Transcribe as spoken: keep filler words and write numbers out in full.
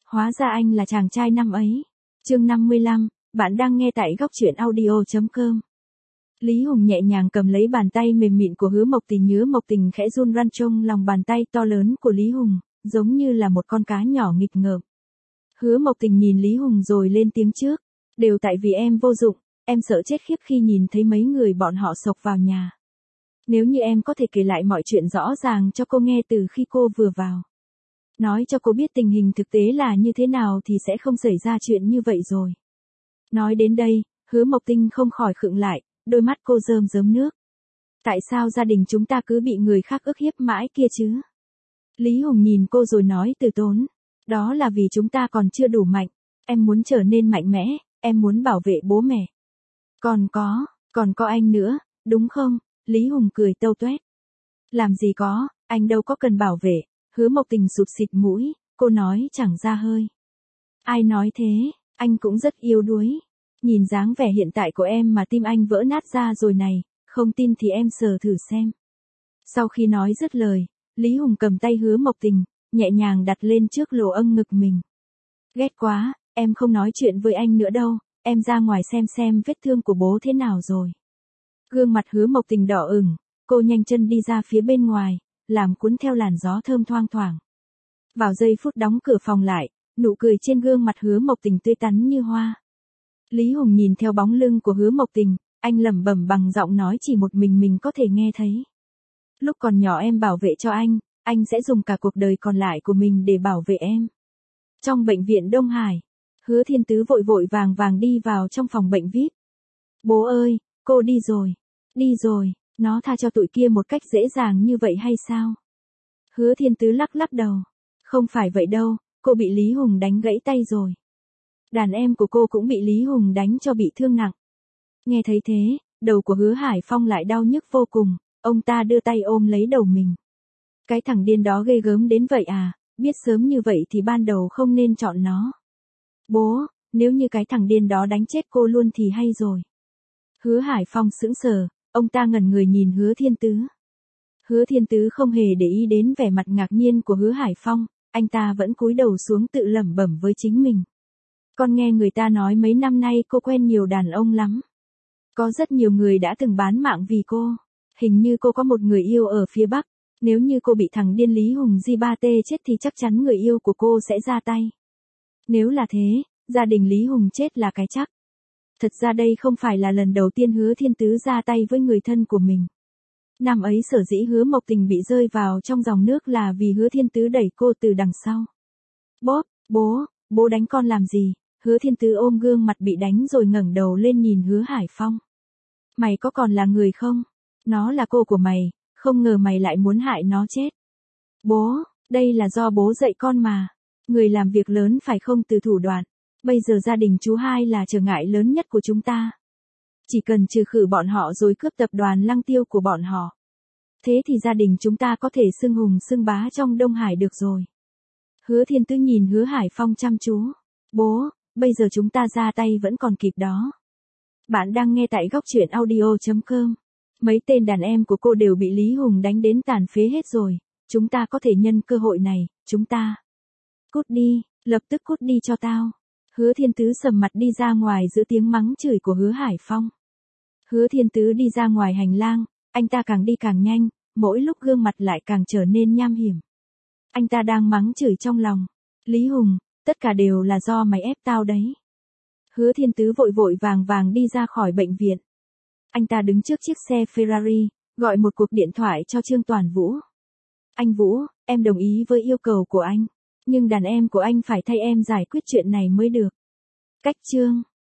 Hóa ra anh là chàng trai năm ấy. Chương năm mươi lăm, bạn đang nghe tại góc truyện audio chấm com. Lý Hùng nhẹ nhàng cầm lấy bàn tay mềm mịn của Hứa Mộc Tình, Hứa Mộc Tình khẽ run run trong lòng bàn tay to lớn của Lý Hùng, giống như là một con cá nhỏ nghịch ngợm. Hứa Mộc Tình nhìn Lý Hùng rồi lên tiếng trước, đều tại vì em vô dụng, em sợ chết khiếp khi nhìn thấy mấy người bọn họ xộc vào nhà. Nếu như em có thể kể lại mọi chuyện rõ ràng cho cô nghe từ khi cô vừa vào, nói cho cô biết tình hình thực tế là như thế nào thì sẽ không xảy ra chuyện như vậy rồi. Nói đến đây, Hứa Mộc Tình không khỏi khựng lại, đôi mắt cô rơm rớm nước. Tại sao gia đình chúng ta cứ bị người khác ức hiếp mãi kia chứ? Lý Hùng nhìn cô rồi nói từ tốn, đó là vì chúng ta còn chưa đủ mạnh, em muốn trở nên mạnh mẽ, em muốn bảo vệ bố mẹ. Còn có, còn có anh nữa, đúng không? Lý Hùng cười tâu tuét. Làm gì có, anh đâu có cần bảo vệ. Hứa Mộc Tình sụt xịt mũi, cô nói chẳng ra hơi. Ai nói thế, anh cũng rất yếu đuối. Nhìn dáng vẻ hiện tại của em mà tim anh vỡ nát ra rồi này, không tin thì em sờ thử xem. Sau khi nói dứt lời, Lý Hùng cầm tay Hứa Mộc Tình, nhẹ nhàng đặt lên trước lỗ âng ngực mình. Ghét quá, em không nói chuyện với anh nữa đâu, em ra ngoài xem xem vết thương của bố thế nào rồi. Gương mặt Hứa Mộc Tình đỏ ửng, cô nhanh chân đi ra phía bên ngoài, làm cuốn theo làn gió thơm thoang thoảng. Vào giây phút đóng cửa phòng lại, nụ cười trên gương mặt Hứa Mộc Tình tươi tắn như hoa. Lý Hùng nhìn theo bóng lưng của Hứa Mộc Tình, anh lẩm bẩm bằng giọng nói chỉ một mình mình có thể nghe thấy. Lúc còn nhỏ em bảo vệ cho anh, anh sẽ dùng cả cuộc đời còn lại của mình để bảo vệ em. Trong bệnh viện Đông Hải, Hứa Thiên Tứ vội vội vàng vàng đi vào trong phòng bệnh vi ai pi. Bố ơi, cô đi rồi, đi rồi, nó tha cho tụi kia một cách dễ dàng như vậy hay sao? Hứa Thiên Tứ lắc lắc đầu, không phải vậy đâu, cô bị Lý Hùng đánh gãy tay rồi. Đàn em của cô cũng bị Lý Hùng đánh cho bị thương nặng. Nghe thấy thế, đầu của Hứa Hải Phong lại đau nhức vô cùng, ông ta đưa tay ôm lấy đầu mình. Cái thằng điên đó ghê gớm đến vậy à, biết sớm như vậy thì ban đầu không nên chọn nó. Bố, nếu như cái thằng điên đó đánh chết cô luôn thì hay rồi. Hứa Hải Phong sững sờ, ông ta ngẩn người nhìn Hứa Thiên Tứ. Hứa Thiên Tứ không hề để ý đến vẻ mặt ngạc nhiên của Hứa Hải Phong, anh ta vẫn cúi đầu xuống tự lẩm bẩm với chính mình. Con nghe người ta nói mấy năm nay cô quen nhiều đàn ông lắm. Có rất nhiều người đã từng bán mạng vì cô. Hình như cô có một người yêu ở phía Bắc. Nếu như cô bị thằng điên Lý Hùng Di ba tê chết thì chắc chắn người yêu của cô sẽ ra tay. Nếu là thế, gia đình Lý Hùng chết là cái chắc. Thật ra đây không phải là lần đầu tiên Hứa Thiên Tứ ra tay với người thân của mình. Năm ấy sở dĩ Hứa Mộc Tình bị rơi vào trong dòng nước là vì Hứa Thiên Tứ đẩy cô từ đằng sau. Bốp, bố, bố đánh con làm gì? Hứa Thiên Tứ ôm gương mặt bị đánh rồi ngẩng đầu lên nhìn Hứa Hải Phong. Mày có còn là người không? Nó là cô của mày, không ngờ mày lại muốn hại nó chết. Bố, đây là do bố dạy con mà. Người làm việc lớn phải không từ thủ đoạn. Bây giờ gia đình chú hai là trở ngại lớn nhất của chúng ta. Chỉ cần trừ khử bọn họ rồi cướp tập đoàn Lăng Tiêu của bọn họ. Thế thì gia đình chúng ta có thể xưng hùng xưng bá trong Đông Hải được rồi. Hứa Thiên Tứ nhìn Hứa Hải Phong chăm chú. Bố, bây giờ chúng ta ra tay vẫn còn kịp đó. Bạn đang nghe tại góc truyện audio chấm com. Mấy tên đàn em của cô đều bị Lý Hùng đánh đến tàn phế hết rồi. Chúng ta có thể nhân cơ hội này, chúng ta. Cút đi, lập tức cút đi cho tao. Hứa Thiên Tứ sầm mặt đi ra ngoài giữa tiếng mắng chửi của Hứa Hải Phong. Hứa Thiên Tứ đi ra ngoài hành lang, anh ta càng đi càng nhanh, mỗi lúc gương mặt lại càng trở nên nham hiểm. Anh ta đang mắng chửi trong lòng. Lý Hùng, tất cả đều là do mày ép tao đấy. Hứa Thiên Tứ vội vội vàng vàng đi ra khỏi bệnh viện. Anh ta đứng trước chiếc xe Ferrari, gọi một cuộc điện thoại cho Trương Toàn Vũ. Anh Vũ, em đồng ý với yêu cầu của anh. Nhưng đàn em của anh phải thay em giải quyết chuyện này mới được. Cách Trương,